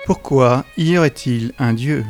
Pourquoi y aurait-il un Dieu?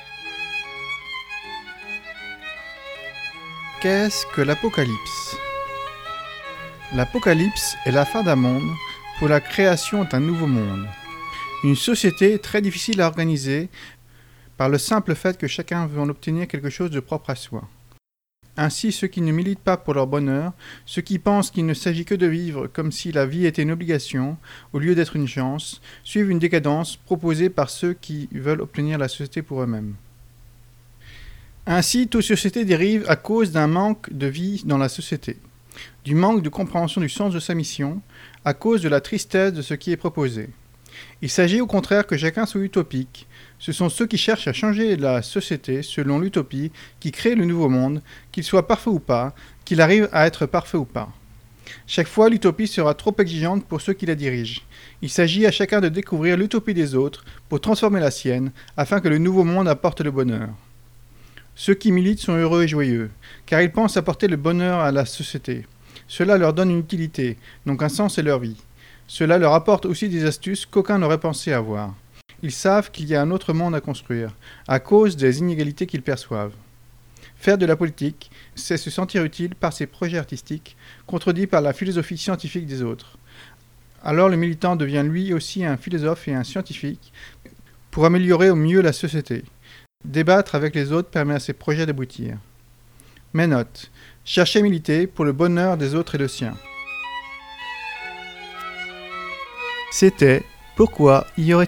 Qu'est-ce que l'Apocalypse? L'Apocalypse est la fin d'un monde pour la création d'un nouveau monde. Une société très difficile à organiser par le simple fait que chacun veut en obtenir quelque chose de propre à soi. Ainsi, ceux qui ne militent pas pour leur bonheur, ceux qui pensent qu'il ne s'agit que de vivre comme si la vie était une obligation, au lieu d'être une chance, suivent une décadence proposée par ceux qui veulent obtenir la société pour eux-mêmes. Ainsi, toute société dérive à cause d'un manque de vie dans la société, du manque de compréhension du sens de sa mission, à cause de la tristesse de ce qui est proposé. Il s'agit au contraire que chacun soit utopique. Ce sont ceux qui cherchent à changer la société selon l'utopie qui créent le nouveau monde, qu'il soit parfait ou pas, qu'il arrive à être parfait ou pas. Chaque fois, l'utopie sera trop exigeante pour ceux qui la dirigent. Il s'agit à chacun de découvrir l'utopie des autres pour transformer la sienne, afin que le nouveau monde apporte le bonheur. Ceux qui militent sont heureux et joyeux, car ils pensent apporter le bonheur à la société. Cela leur donne une utilité, donc un sens à leur vie. Cela leur apporte aussi des astuces qu'aucun n'aurait pensé avoir. Ils savent qu'il y a un autre monde à construire, à cause des inégalités qu'ils perçoivent. Faire de la politique, c'est se sentir utile par ses projets artistiques, contredits par la philosophie scientifique des autres. Alors le militant devient lui aussi un philosophe et un scientifique pour améliorer au mieux la société. Débattre avec les autres permet à ses projets d'aboutir. Mais note, cherchez à militer pour le bonheur des autres et le sien. C'était « Pourquoi y aurait-il un Dieu ?»